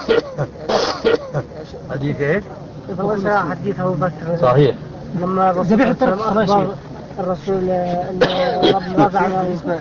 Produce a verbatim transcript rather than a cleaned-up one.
حديث ايش؟ والله حديث ابو بكر صحيح. لما الرسول ذبيحة الترك اخبر الرسول ان رب وضع